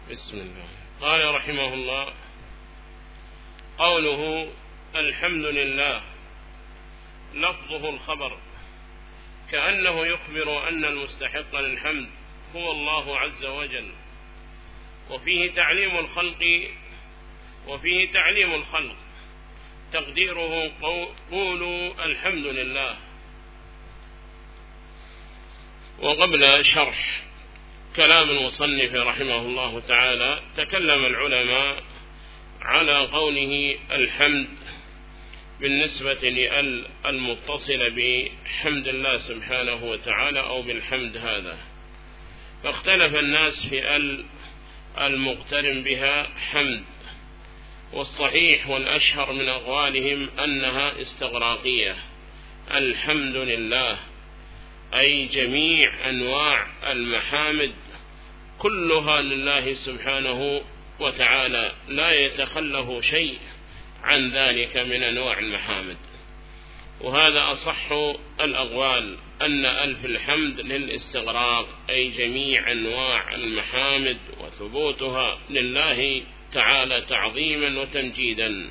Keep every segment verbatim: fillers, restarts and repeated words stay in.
بسم الله. قال رحمه الله: قوله الحمد لله لفظه الخبر، كأنه يخبر أن المستحق للحمد هو الله عز وجل، وفيه تعليم الخلق وفيه تعليم الخلق تقديره قولوا الحمد لله. وقبل شرح كلام المصنف رحمه الله تعالى تكلم العلماء على قوله الحمد بالنسبة لأل المتصلة بحمد الله سبحانه وتعالى أو بالحمد هذا، فاختلف الناس في ال المقترن بها حمد، والصحيح والأشهر من أقوالهم أنها استغراقية. الحمد لله أي جميع أنواع المحامد كلها لله سبحانه وتعالى، لا يتخلف شيء عن ذلك من أنواع المحامد. وهذا أصح الأقوال، أن ألف الحمد للاستغراق أي جميع أنواع المحامد وثبوتها لله تعالى تعظيما وتمجيدا.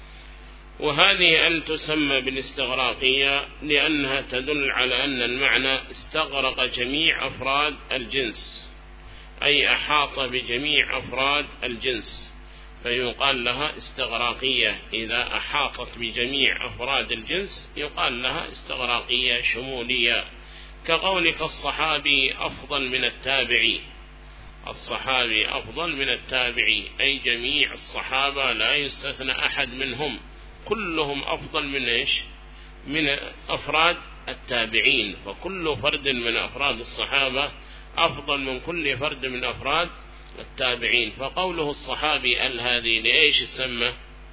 وهذه أل تسمى بالاستغراقية لأنها تدل على أن المعنى استغرق جميع أفراد الجنس، أي أحاط بجميع أفراد الجنس، فيقال لها استغراقية. إذا أحاطت بجميع أفراد الجنس يقال لها استغراقية شمولية، كقولك الصحابي أفضل من التابعي. الصحابي أفضل من التابعي أي جميع الصحابة لا يستثنى أحد منهم، كلهم أفضل من إيش؟ من أفراد التابعين، فكل فرد من أفراد الصحابة أفضل من كل فرد من أفراد التابعين. فقوله الصحابي ال هذه لإيش تسمى؟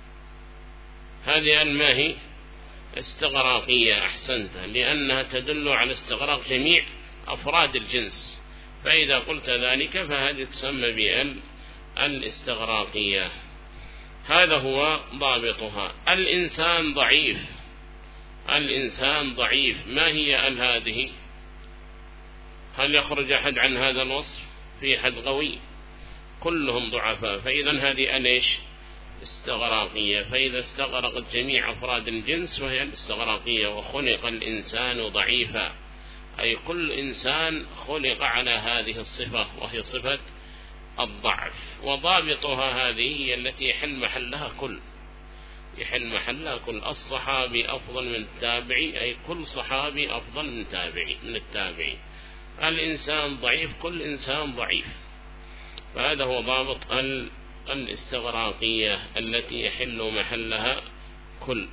هذه ال ما هي؟ استغراقية. أحسنت، لأنها تدل على استغراق جميع أفراد الجنس، فإذا قلت ذلك فهذه تسمى بال الاستغراقية. هذا هو ضابطها. الإنسان ضعيف، الإنسان ضعيف، ما هي ال هذه؟ هل يخرج أحد عن هذا الوصف؟ في حد قوي؟ كلهم ضعفاء، فإذا هذه ليش؟ استغراقية. فإذا استغرقت جميع أفراد الجنس وهي الاستغراقية. وخلق الإنسان ضعيفا أي كل إنسان خلق على هذه الصفة وهي صفة الضعف. وضابطها هذه هي التي يحل محلها كل يحل محلها كل الصحابي أفضل من التابعي أي كل صحابي أفضل من تابعي من التابعي. الإنسان ضعيف، كل إنسان ضعيف. فهذا هو ضابط الاستغراقية التي يحل محلها كل.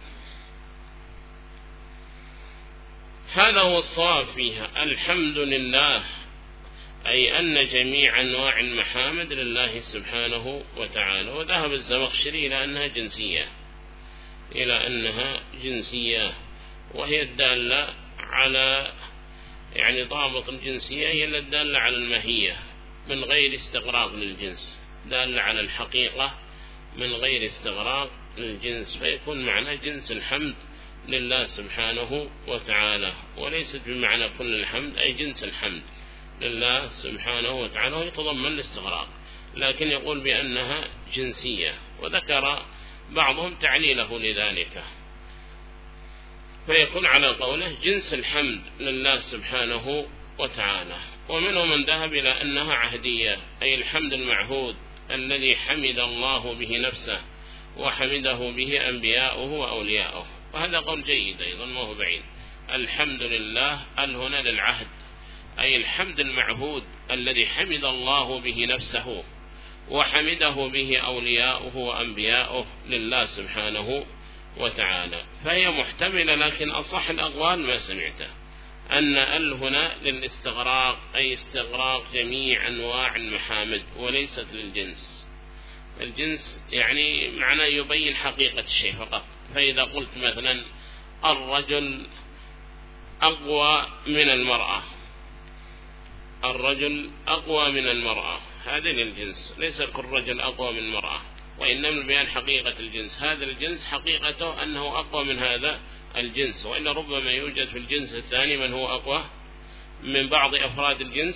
هذا هو الصواب فيها. الحمد لله أي أن جميع أنواع المحامد لله سبحانه وتعالى. وذهب الزمخشري إلى أنها جنسية إلى أنها جنسية وهي الدالة على يعني ضابط الجنسية هي الدالة على الماهية من غير استغراق للجنس، دالة على الحقيقة من غير استغراق للجنس، فيكون معنى جنس الحمد لله سبحانه وتعالى، وليست بمعنى كل الحمد أي جنس الحمد لله سبحانه وتعالى ويتضمن الاستغراق، لكن يقول بأنها جنسية. وذكر بعضهم تعليله لذلك، فيكون على قوله جنس الحمد لله سبحانه وتعالى. ومنهم من ذهب إلى أنها عهدية أي الحمد المعهود الذي حمد الله به نفسه وحمده به أنبياؤه وأولياؤه، وهذا قول جيد أيضا ما هو بعيد. الحمد لله هنا للعهد أي الحمد المعهود الذي حمد الله به نفسه وحمده به أولياؤه وأنبياؤه لله سبحانه وتعالى. فهي محتملة، لكن أصح الأقوال ما سمعته أن ال هنا للاستغراق أي استغراق جميع أنواع المحامد وليست للجنس. الجنس يعني معناه يبين حقيقة الشيء فقط. فإذا قلت مثلا الرجل أقوى من المرأة، الرجل أقوى من المرأة، هذا للجنس، ليس كل رجل أقوى من المرأة، وإنما بيان حقيقة الجنس. هذا الجنس حقيقته أنه أقوى من هذا الجنس، وإلا ربما يوجد في الجنس الثاني من هو أقوى من بعض أفراد الجنس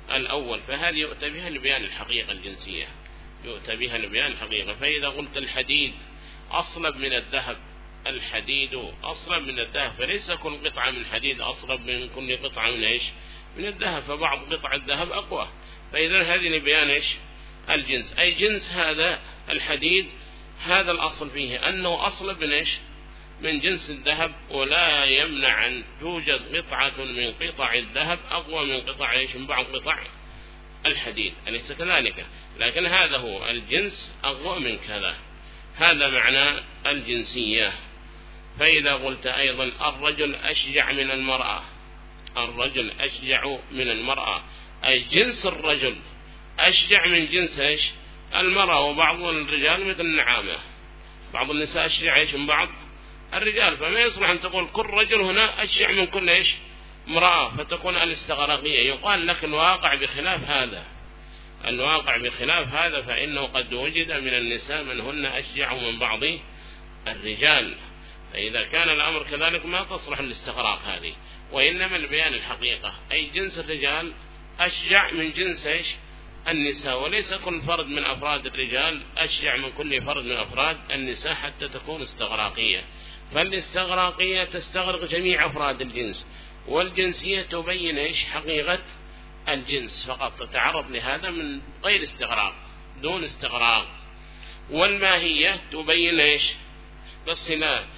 الأول، فهذه يؤتى بها لبيان الحقيقة الجنسية، يؤتى بها لبيان الحقيقة. فإذا قلت الحديد أصلب من الذهب، الحديد أصلب من الذهب، فليس كل قطعة من حديد أصلب من كل قطعة من إيش؟ من الذهب، فبعض قطع الذهب أقوى. فإذا هذه لبيان إيش؟ الجنس، أي جنس هذا الحديد هذا الأصل فيه أنه أصلب من إيش؟ من جنس الذهب، ولا يمنع أن توجد قطعة من قطع الذهب أقوى من قطع إيش؟ من بعض قطع الحديد، أليس كذلك؟ لكن هذا هو الجنس أقوى من كذا، هذا معنى الجنسية. فإذا قلت أيضا الرجل أشجع من المرأة، الرجل أشجع من المرأة، أي جنس الرجل أشجع من جنس إيش؟ المرأة. وبعض الرجال مثل النعامة، بعض النساء أشجع إيش؟ من بعض الرجال، فما يصلح أن تقول كل رجل هنا أشجع من كل إيش؟ امرأة، فتكون الاستغراقية. يقال لك الواقع بخلاف هذا، الواقع بخلاف هذا، فإنه قد وجد من النساء من هن أشجع من بعض الرجال. فإذا كان الأمر كذلك ما تصلح الاستغراق هذه، وإنما البيان الحقيقة، أي جنس الرجال أشجع من جنس إيش؟ النساء، وليس كل فرد من أفراد الرجال أشجع من كل فرد من أفراد النساء حتى تكون استغراقية. فالاستغراقية تستغرق جميع أفراد الجنس، والجنسية تبين إيش؟ حقيقة الجنس فقط، تتعرض لهذا من غير استغراق، دون استغراق. والماهية تبين إيش؟ بالصلة.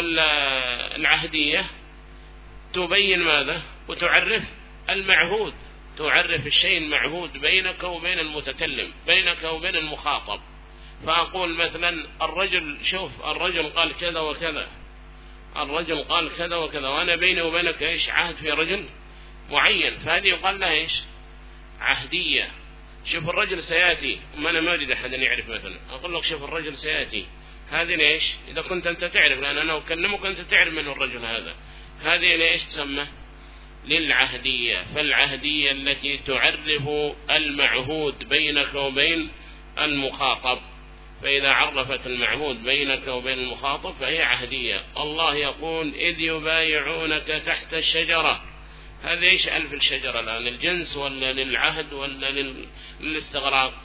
والعهدية تبين ماذا؟ وتعرف المعهود، تعرف الشيء المعهود بينك وبين المتكلم، بينك وبين المخاطب. فأقول مثلا الرجل، شوف الرجل قال كذا وكذا، الرجل قال كذا وكذا، وأنا بيني وبينك إيش؟ عهد في رجل معين، فهذه يقال لها إيش؟ عهدية. شوف الرجل سيأتي، ما أنا ما أريد أحد أن يعرف، مثلا أقول لك شوف الرجل سيأتي، هذه ليش؟ إذا كنت أنت تعرف، لأن أنا أكلمك أنت تعرف من الرجل هذا، هذه ليش تسمى؟ للعهدية. فالعهدية التي تعرف المعهود بينك وبين المخاطب، فإذا عرفت المعهود بينك وبين المخاطب فهي عهدية. الله يقول إذ يبايعونك تحت الشجرة، هذا إيش ألف الشجرة الآن؟ الجنس ولا للعهد ولا للاستغراق؟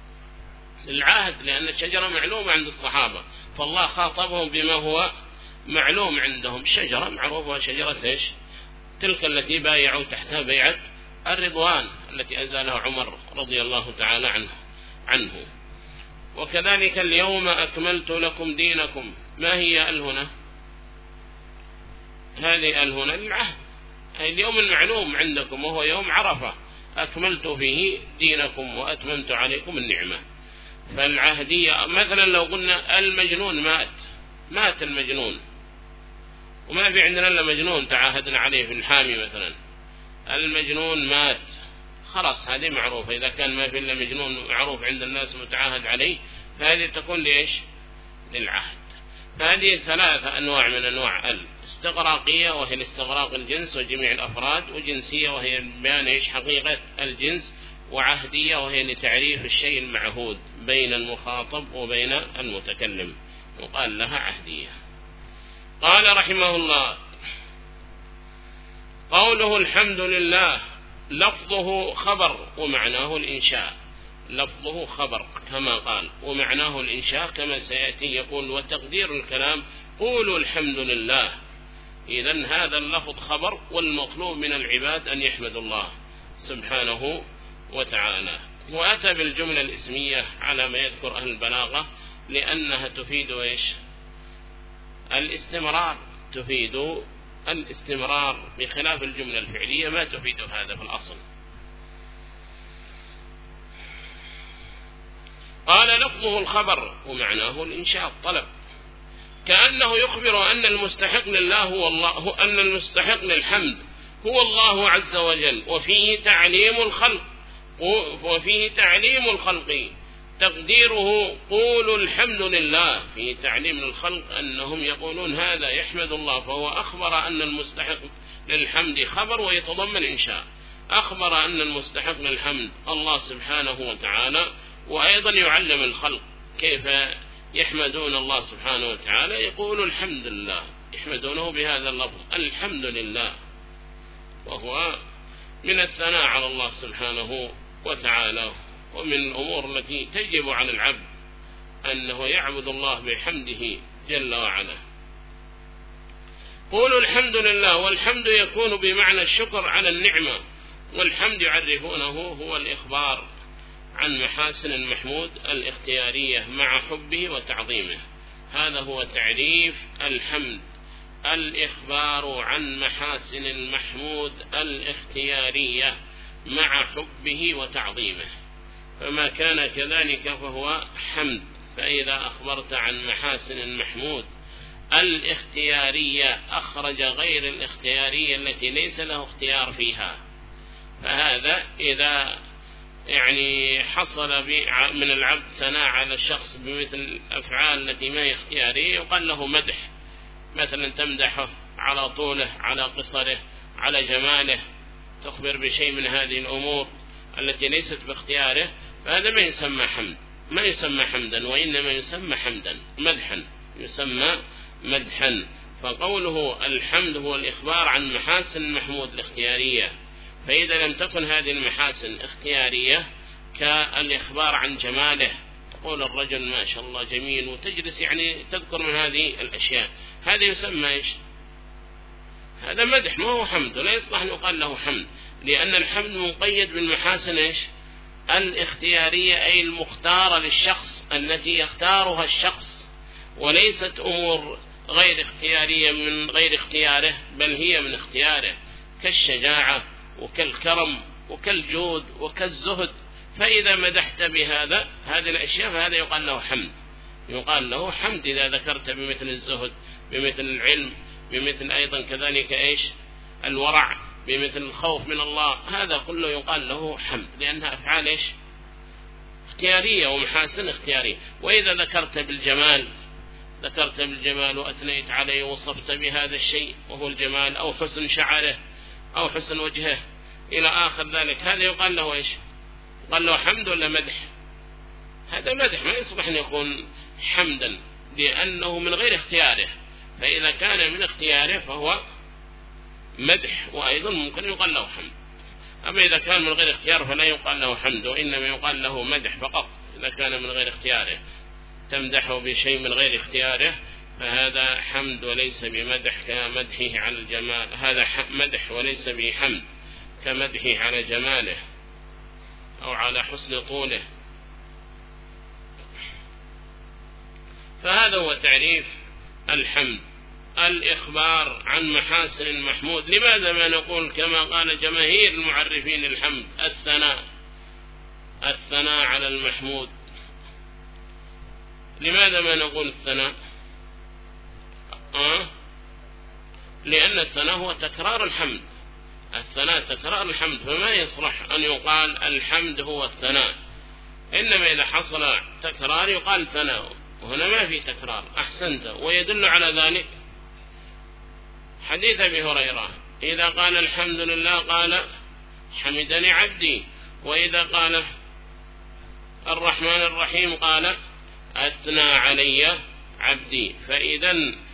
للعهد، لأن الشجرة معلومة عند الصحابة، فالله خاطبهم بما هو معلوم عندهم. الشجرة معروفة شجرة إيش؟ تلك التي بايعوا تحتها بيعة الرضوان التي أزالها عمر رضي الله تعالى عنه عنه وكذلك اليوم أكملت لكم دينكم، ما هي الهنا؟ هذه الهنا للعهد، أي اليوم المعلوم عندكم وهو يوم عرفة، أكملت فيه دينكم وأتممت عليكم النعمة. فالعهدية مثلا لو قلنا المجنون مات، مات المجنون، وما في عندنا إلا مجنون تعاهدنا عليه في الحامي مثلا، المجنون مات، خلاص هذه معروفة. إذا كان ما في إلا مجنون معروف عند الناس متعاهد عليه، فهذه تكون لإيش؟ للعهد. فهذه ثلاثة أنواع من أنواع الاستغراقية، وهي الاستغراق الجنس وجميع الأفراد، وجنسية وهي بيان إيش؟ حقيقة الجنس، وعهدية وهي لتعريف الشيء المعهود بين المخاطب وبين المتكلم، وقال لها عهدية. قال رحمه الله: قوله الحمد لله لفظه خبر ومعناه الإنشاء، لفظه خبر كما قال، ومعناه الإنشاء كما سيأتي. يقول: وتقدير الكلام قولوا الحمد لله. إذن هذا اللفظ خبر، والمطلوب من العباد أن يحمدوا الله سبحانه وتعالى. وأتى بالجملة الإسمية على ما يذكر أهل البلاغة، لأنها تفيد إيش؟ الاستمرار، تفيد الاستمرار، بخلاف الجملة الفعلية ما تفيد هذا في الأصل. قال: لفظه الخبر ومعناه الإنشاء الطلب، كأنه يخبر أن المستحق لله هو الله، أن المستحق للحمد هو الله عز وجل، وفيه تعليم الخلق، وفيه تعليم الخلق تقديره قولوا الحمد لله. فيه تعليم الخلق أنهم يقولون هذا يحمد الله، فهو أخبر أن المستحق للحمد خبر ويتضمن إنشاء، أخبر أن المستحق للحمد الله سبحانه وتعالى، وأيضا يعلم الخلق كيف يحمدون الله سبحانه وتعالى، يقولوا الحمد لله، يحمدونه بهذا اللفظ الحمد لله، وهو من الثناء على الله سبحانه وتعالى. ومن الأمور التي تجب على العبد أنه يعبد الله بحمده جل وعلا. قولوا الحمد لله. والحمد يكون بمعنى الشكر على النعمة، والحمد يعرفونه هو الإخبار عن محاسن المحمود الاختيارية مع حبه وتعظيمه. هذا هو تعريف الحمد، الإخبار عن محاسن المحمود الاختيارية مع حبه وتعظيمه. فما كان كذلك فهو حمد. فإذا أخبرت عن محاسن المحمود الاختيارية أخرج غير الاختيارية التي ليس له اختيار فيها، فهذا إذا يعني حصل من العبد ثناء على الشخص بمثل الأفعال التي ما هي اختيارية يقال له مدح، مثلا تمدحه على طوله، على قصره، على جماله، تخبر بشيء من هذه الأمور التي ليست باختياره، فهذا ما يسمى حمد، ما يسمى حمدا، وإنما يسمى حمدا مدحا، يسمى مدحا. فقوله الحمد هو الإخبار عن محاسن المحمود الاختيارية. فإذا لم تكن هذه المحاسن اختيارية كالإخبار عن جماله، تقول الرجل ما شاء الله جميل وتجلس يعني تذكر من هذه الأشياء، هذا يسمى إيش؟ هذا مدح، ما هو حمد، ولا يصلح أن يقال له حمد، لأن الحمد مقيد بالمحاسن إيش؟ الاختيارية، أي المختارة للشخص التي يختارها الشخص، وليست أمور غير اختيارية من غير اختياره، بل هي من اختياره، كالشجاعة وكالكرم وكالجود وكالزهد. فإذا مدحت بهذا هذه الأشياء فهذا يقال له حمد، يقال له حمد إذا ذكرت بمثل الزهد، بمثل العلم، بمثل أيضا كذلك إيش الورع، بمثل الخوف من الله، هذا كله يقال له حمد، لأنها أفعال إيش اختيارية ومحاسن اختيارية. وإذا ذكرت بالجمال، ذكرت بالجمال وأثنيت عليه ووصفت بهذا الشيء وهو الجمال، أو حسن شعره أو حسن وجهه إلى آخر ذلك، هذا يقال له إيش؟ قال له حمد ولا مدح؟ هذا مدح، ما يصبح أن يكون حمدا، لأنه من غير اختياره. فإذا كان من اختياره فهو مدح، وأيضا ممكن يقال له حمد. أما إذا كان من غير اختيار فلا يقال له حمد، وإنما يقال له مدح فقط. إذا كان من غير اختياره تمدحه بشيء من غير اختياره فهذا حمد وليس بمدح كمدحه على الجمال، هذا مدح وليس بحمد كمدحه على جماله أو على حسن طوله. فهذا هو تعريف الحمد، الإخبار عن محاسن المحمود. لماذا ما نقول كما قال جماهير المعرفين الحمد الثناء، الثناء على المحمود؟ لماذا ما نقول الثناء؟ أه؟ لأن الثناء هو تكرار الحمد، الثناء تكرار الحمد، فما يصلح أن يقال الحمد هو الثناء، إنما إذا حصل تكرار يقال ثناء، وهنا ما في تكرار. أحسنت. ويدل على ذلك حديث أبي هريرة، إذا قال الحمد لله قال حمدني عبدي، وإذا قال الرحمن الرحيم قال أثنى علي عبدي. فإذا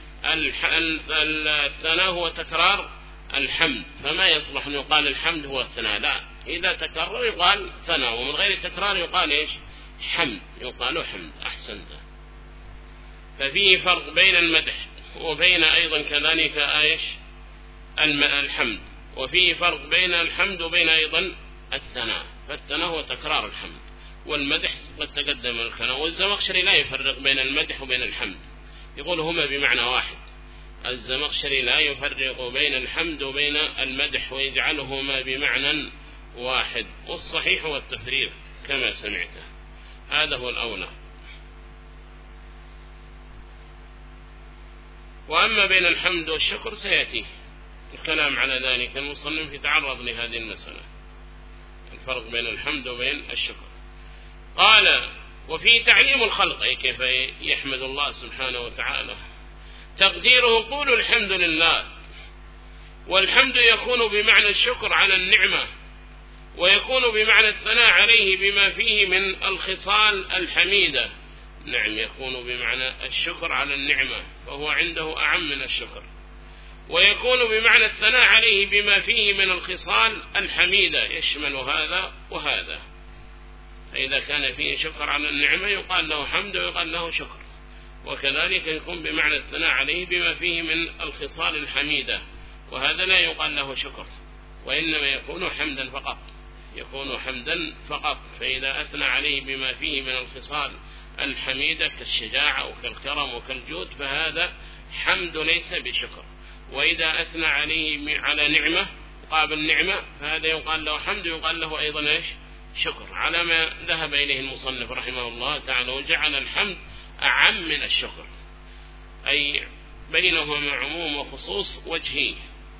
الثناء هو تكرار الحمد، فما يصلح أن يقال الحمد هو الثناء، لا، إذا تكرر يقال ثناء، ومن غير التكرار يقال إيش؟ حمد، يقال حمد. أحسنت. ففيه فرق بين المدح وبين أيضا كذلك إيش الحمد، وفيه فرق بين الحمد وبين أيضا الثناء. فالثناء هو تكرار الحمد، والمدح قد تقدم الكلام. والزمخشري لا يفرق بين المدح وبين الحمد، يقول هما بمعنى واحد. الزمخشري لا يفرق بين الحمد وبين المدح، ويجعلهما بمعنى واحد، والصحيح هو التفريق كما سمعته، هذا هو الأولى. وأما بين الحمد والشكر سيأتي الكلام على ذلك، المصنف يتعرض لهذه المسألة، الفرق بين الحمد وبين الشكر. قال وفي تعليم الخلق، أي كيف يحمد الله سبحانه وتعالى، تقديره قولوا الحمد لله. والحمد يكون بمعنى الشكر على النعمة، ويكون بمعنى الثناء عليه بما فيه من الخصال الحميدة. نعم، يكون بمعنى الشكر على النعمة، فهو عنده أعم من الشكر. ويكون بمعنى الثناء عليه بما فيه من الخصال الحميدة، يشمل هذا وهذا. فإذا كان فيه شكر على النعمة يقال له حمد ويقال له شكر، وكذلك يكون بمعنى الثناء عليه بما فيه من الخصال الحميدة، وهذا لا يقال له شكر، وإنما يكون حمدا فقط، يكون حمدا فقط. فإذا أثنى عليه بما فيه من الخصال الحميدة كالشجاعة وكالكرم وكالجود فهذا حمد ليس بشكر. وإذا أثنى عليه على نعمة قابل نعمة فهذا يقال له حمد، يقال له أيضا إيش؟ شكر، على ما ذهب إليه المصنف رحمه الله تعالى، وجعل الحمد أعم من الشكر، أي بينهما عموم وخصوص وجهي.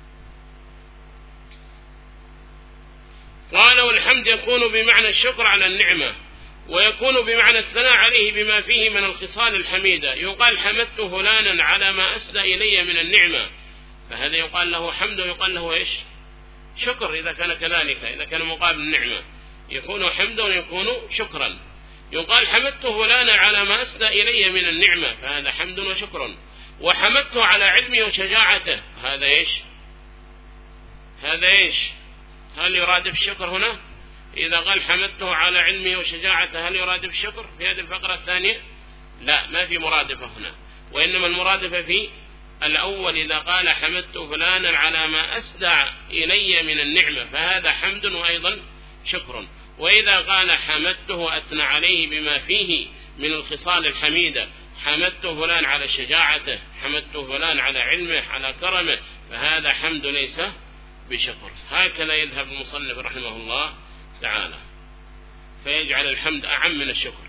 قال والحمد يكون بمعنى الشكر على النعمة، ويكون بمعنى الثناء عليه بما فيه من الخصال الحميدة. يقال حمدت فلانا على ما أسدى إلي من النعمة، فهذا يقال له حمد ويقال له إيش؟ شكر. إذا كان كذلك، إذا كان مقابل النعمة يكون حمدا ويكون شكرا. يقال حمدت فلانا على ما أسدى إلي من النعمة، فهذا حمد وشكر. وحمدته على علمه وشجاعته، هذا إيش؟ هذا إيش؟ هل يرادف الشكر هنا؟ إذا قال حمدته على علمه وشجاعته هل يرادف الشكر في هذه الفقرة الثانية؟ لا، ما في مرادفة هنا، وإنما المرادفة في الأول. إذا قال حمدت فلانا على ما أسدى إلي من النعمة فهذا حمد وأيضا شكر. وإذا قال حمدته أثنى عليه بما فيه من الخصال الحميدة، حمدت فلان على شجاعته، حمدت فلان على علمه على كرمه، فهذا حمد ليس بشكر. هكذا يذهب المصنف رحمه الله تعالى، فيجعل الحمد أعم من الشكر.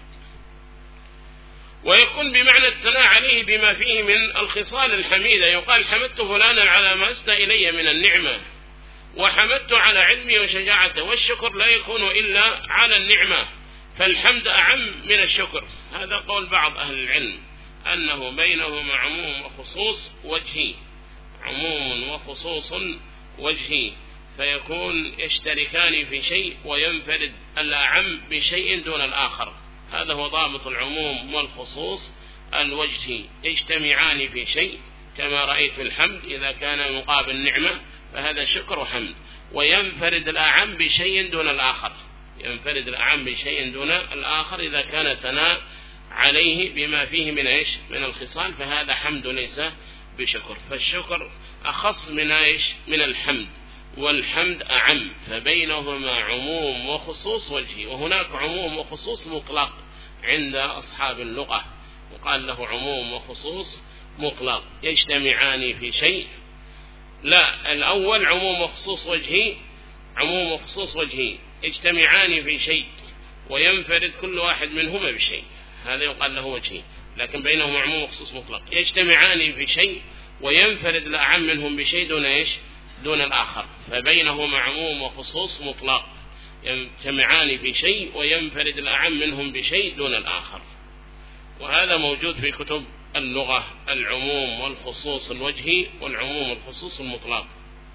ويكون بمعنى الثناء عليه بما فيه من الخصال الحميدة. يقال حمدت فلانا على ما أسدى إلي من النعمة، وحمدت على علمي وشجاعته. والشكر لا يكون إلا على النعمة، فالحمد أعم من الشكر. هذا قول بعض أهل العلم، أنه بينهما عموم وخصوص وجهي، عموم وخصوص وجهي، فيكون يشتركان في شيء وينفرد الأعم بشيء دون الآخر. هذا هو ضابط العموم والخصوص الوجهي، يجتمعان في شيء، كما رأيت في الحمد إذا كان مقابل نعمة فهذا شكر وحمد، وينفرد الأعم بشيء دون الآخر، ينفرد الأعم بشيء دون الآخر إذا كان ثناء عليه بما فيه من إيش؟ من الخصال، فهذا حمد ليس بشكر. فالشكر أخص من إيش؟ من الحمد، والحمد أعم، فبينهما عموم وخصوص وجهي. وهناك عموم وخصوص مطلق عند أصحاب اللغة، وقال له عموم وخصوص مطلق يجتمعان في شيء. لا، الأول عموم وخصوص وجهي، عموم وخصوص وجهي يجتمعان في شيء وينفرد كل واحد منهما بشيء، هذا يقال له وجهي. لكن بينهما عموم وخصوص مطلق يجتمعان في شيء وينفرد الأعم منهم بشيء دون إيش؟ دون الآخر. فبينهما عموم وخصوص مطلق يجتمعان في شيء وينفرد الأعم منهم بشيء دون الآخر. وهذا موجود في كتب اللغة، العموم والخصوص الوجهي والعموم والخصوص المطلق.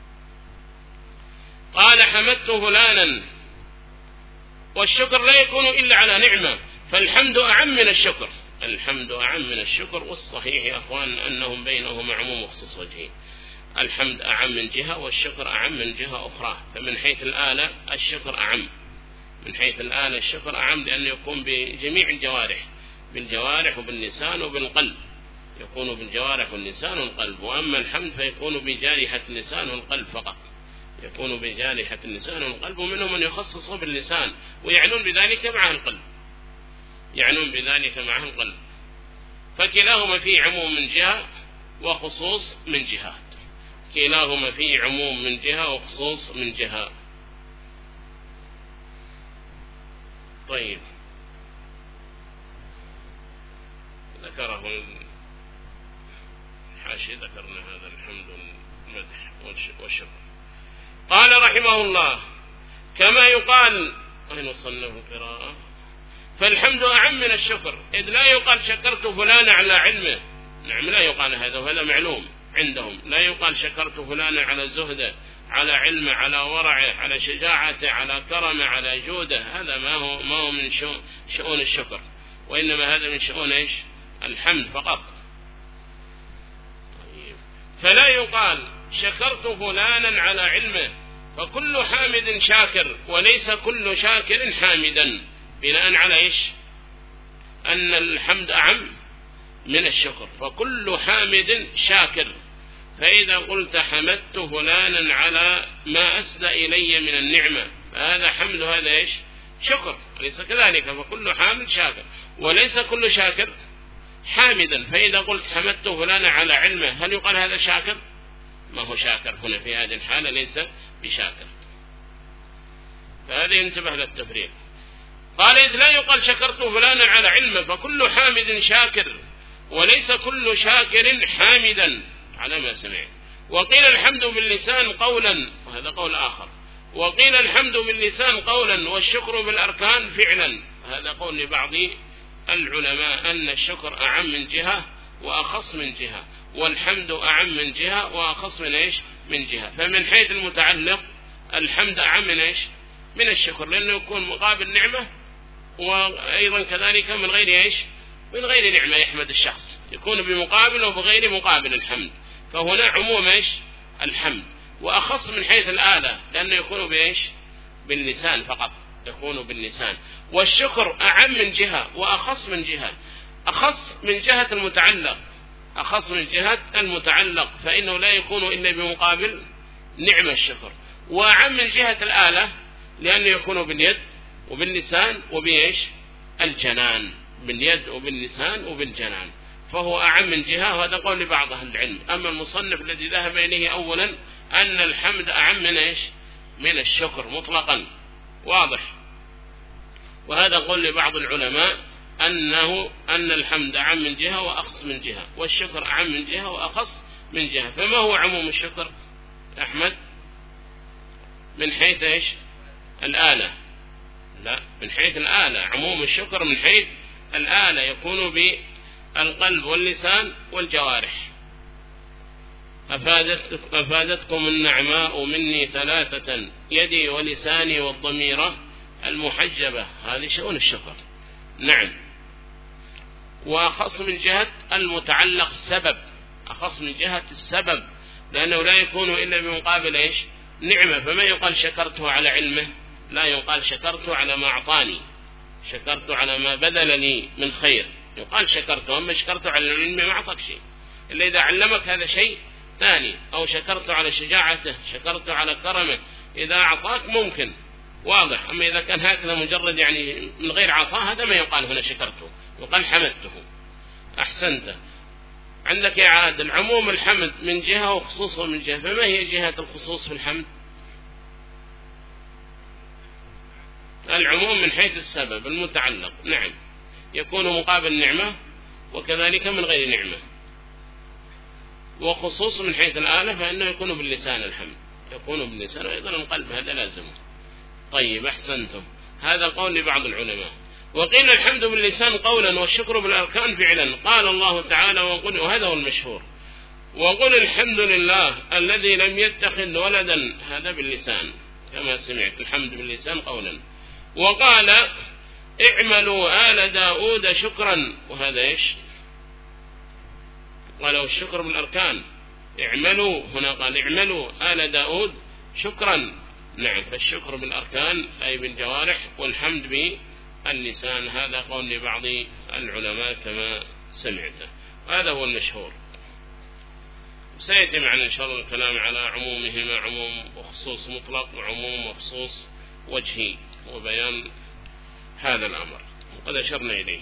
قال حمدت فلانا، والشكر لا يكون إلا على نعمة، فالحمد أعم من الشكر، الحمد أعم من الشكر. والصحيح يا أخوان أنهم بينهما عموم وخصوص وجهي، الحمد أعم من جهة والشكر أعم من جهة أخرى. فمن حيث الآلة الشكر أعم، من حيث الآلة الشكر أعم، لأنه يكون بجميع الجوارح، بالجوارح وباللسان وبالقلب، يكون بالجوارح واللسان والقلب. وأما الحمد فيكون بجارحة اللسان والقلب فقط، يكون بجارحة اللسان والقلب. ومنهم من يخصصه باللسان ويعنون بذلك معه القلب، يعنون بذلك معه القلب. فكلاهما فيه عموم من جهة وخصوص من جهة، كلاهما فيه عموم من جهة وخصوص من جهة. طيب، ذكره الحاشي، ذكرنا هذا الحمد والمدح والشكر. قال رحمه الله كما يقال، أين صنف القراءة؟ فالحمد أعم من الشكر، إذ لا يقال شكرت فلانا على علمه، نعم لا يقال هذا، وهذا معلوم عندهم، لا يقال شكرت فلانا على زهده، على علمه، على ورعه، على شجاعته، على كرمه، على جوده. هذا ما هو ما هو من شؤون الشكر، وإنما هذا من شؤون إيش؟ الحمد فقط. طيب. فلا يقال شكرت فلانا على علمه فكل حامد شاكر وليس كل شاكر حامدا، بناء على إيش؟ أن الحمد أعم من الشكر، فكل حامد شاكر. فإذا قلت حمدت فلانا على ما أسدى إلي من النعمة فهذا حمد، هذا إيش؟ شكر، ليس كذلك. فكل حامد شاكر وليس كل شاكر حامدا. فإذا قلت حمدت فلانا على علمه هل يقال هذا شاكر؟ ما هو شاكر هنا في هذه الحالة، ليس بشاكر. فهذا ينتبه للتفريق. قال إذ لا يقال شكرت فلانا على علمه فكل حامد شاكر وليس كل شاكر حامدا على ما سمع. وقيل الحمد باللسان قولا، وهذا قول آخر. وقيل الحمد باللسان قولا والشكر بالأركان فعلا، هذا قول لبعض العلماء أن الشكر أعم من جهة وأخص من جهة، والحمد أعم من جهة وأخص من إيش؟ من جهة. فمن حيث المتعلق الحمد أعم من إيش؟ من الشكر، لأنه يكون مقابل نعمة، وأيضا كذلك من غير إيش؟ من غير نعمة يحمد الشخص، يكون بمقابل وبغير مقابل الحمد. فهنا عموم إيش؟ الحمد. وأخص من حيث الآلة لأنه يكون بإيش؟ باللسان فقط، يكون باللسان. والشكر أعم من جهة وأخص من جهة. أخص من جهة المتعلق، أخص من جهة المتعلق فإنه لا يكون إلا بمقابل نعمة الشكر. وأعم من جهة الآلة لأنه يكون باليد وباللسان وبإيش؟ الجنان، باليد وباللسان وبالجنان، فهو أعم من جهة. وهذا قول لبعض أهل العلم. أما المصنف الذي ذهب إليه أولا أن الحمد أعم من إيش؟ من الشكر مطلقا، واضح. وهذا قول لبعض العلماء أنه أن الحمد أعم من جهة وأخص من جهة، والشكر أعم من جهة وأخص من جهة. فما هو عموم الشكر أحمد؟ من حيث إيش؟ الآلة؟ لا، من حيث الآلة. عموم الشكر من حيث الآلة يكون بالقلب واللسان والجوارح. أفادت أفادتكم النعماء مني ثلاثة يدي ولساني والضميرة المحجبة، هذه شؤون الشكر. نعم. وأخص من جهة المتعلق السبب، أخص من جهة السبب لأنه لا يكون إلا بمقابل إيش؟ نعمة. فما يقال شكرته على علمه، لا يقال شكرته على ما أعطاني، شكرته على ما بذل لي من خير، يقال شكرته. أما شكرته على العلم ما أعطاك شيء إلا إذا علمك، هذا شيء ثاني. أو شكرته على شجاعته، شكرته على كرمه، إذا أعطاك ممكن، واضح. أما إذا كان هكذا مجرد يعني من غير عطاء هذا ما يقال هنا شكرته، يقال حمدته. أحسنت. عندك يا عادل عموم الحمد من جهة وخصوصه من جهة، فما هي جهة الخصوص في الحمد؟ العموم من حيث السبب المتعلق، نعم، يكون مقابل نعمة وكذلك من غير نعمة. وخصوص من حيث الآلة فإنه يكون باللسان، الحمد يكون باللسان وأيضا القلب، هذا لازمه. طيب أحسنتم. هذا قول لبعض العلماء. وقيل الحمد باللسان قولا والشكر بالأركان فعلا. قال الله تعالى وقل، وهذا هو المشهور، وقل الحمد لله الذي لم يتخذ ولدا، هذا باللسان كما سمعت، الحمد باللسان قولا. وقال اعملوا آل داود شكرا، وهذا إيش؟ قالوا الشكر بالأركان. اعملوا هنا قال اعملوا آل داود شكرا. نعم، فالشكر بالأركان أي بالجوارح، والحمد باللسان. هذا قول لبعض العلماء كما سمعته، هذا هو المشهور. سيأتي معنا إن شاء الله الكلام على عمومهما، عموم وخصوص مطلق وعموم وخصوص وجهي، وبيان هذا الأمر وقد أشرنا إليه.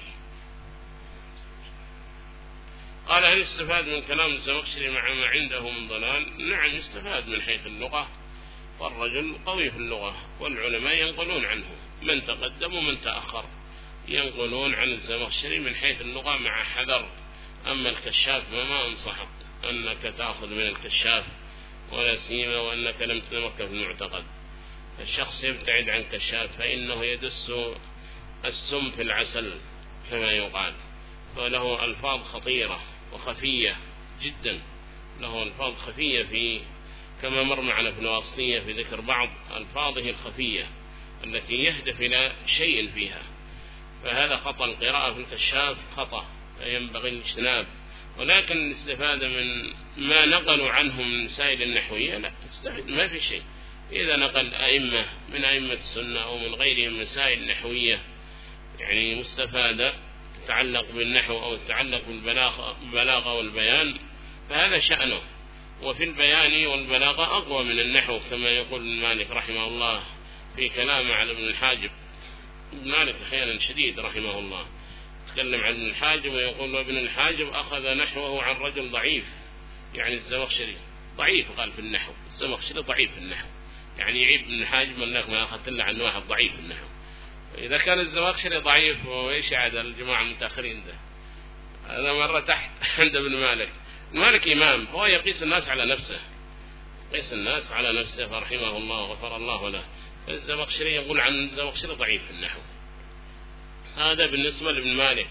قال هل يستفاد من كلام الزمخشري مع ما عنده من ضلال؟ نعم يستفاد من حيث اللغة، والرجل قوي في اللغة، والعلماء ينقلون عنه، من تقدم ومن تأخر ينقلون عن الزمخشري من حيث اللغة مع حذر. أما الكشاف فما أنصحك أنك تأخذ من الكشاف، ولا سيما وأنك لم تتمكن في المعتقد. الشخص يبتعد عن كشاف فإنه يدس السم في العسل كما يقال، فله ألفاظ خطيرة وخفية جدا، له ألفاظ خفية في كما مر معنا في الواسطية في ذكر بعض ألفاظه الخفية التي يهدف إلى شيء فيها، فهذا خطأ. القراءة في الكشاف خطأ، فينبغي الاجتناب. ولكن الاستفادة من ما نقلوا عنه من مسائل النحوية لا تستفيد، ما في شيء. إذا نقل أئمة من أئمة السنة أو من غيرهم مسائل نحوية يعني مستفادة تتعلق بالنحو أو تتعلق بالبلاغة والبيان فهذا شأنه، وفي البيان والبلاغة أقوى من النحو كما يقول مالك رحمه الله في كلامه على ابن الحاجب. مالك أحيانا شديد رحمه الله تكلم عن ابن الحاجب ويقول وابن الحاجب أخذ نحوه عن رجل ضعيف، يعني الزمخشري ضعيف قال في النحو، الزمخشري ضعيف في النحو، يعني يعيب ابن الحاجب من لك ما أخذت إلا عن واحد ضعيف في النحو. إذا كان الزمخشري ضعيف وإيش عاد الجماعة المتأخرين ده؟ هذا مرة تحت عند ابن مالك. مالك إمام هو يقيس الناس على نفسه، يقيس الناس على نفسه فرحمه الله وغفر الله له. الزمخشري يقول عن الزمخشري ضعيف في النحو، هذا بالنسبة لابن مالك.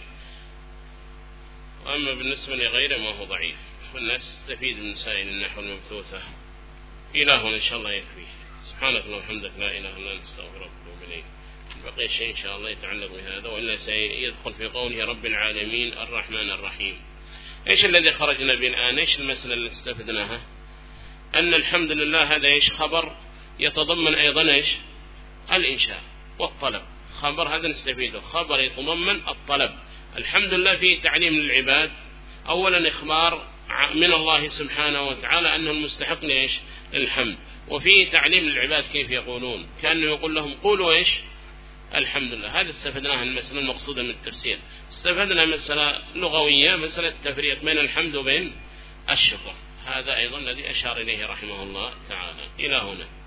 وأما بالنسبة لغيره ما هو ضعيف، والناس تستفيد من مسائل النحو المبثوثة. إلهنا إن شاء الله يكفيه. سبحانك اللهم وبحمدك لا إله إلا أنت أستغفرك وأتوب إليك. بقي شيء إن شاء الله يتعلق بهذا، وإلا سيدخل في قوله رب العالمين الرحمن الرحيم. إيش الذي خرجنا به الآن؟ إيش المسألة اللي استفدناها؟ أن الحمد لله هذا إيش خبر يتضمن أيضا إيش الإنشاء والطلب. خبر هذا نستفيده، خبر يتضمن الطلب. الحمد لله فيه تعليم للعباد، أولا إخبار من الله سبحانه وتعالى أنه المستحق لإيش الحمد، وفيه تعليم للعباد كيف يقولون، كأنه يقول لهم قولوا إيش الحمد لله. هذا استفدناها المسألة المقصودة من التفسير. استفدنا مسألة لغوية، مسألة التفريق بين الحمد وبين الشكر، هذا أيضا الذي أشار إليه رحمه الله تعالى. إلى هنا.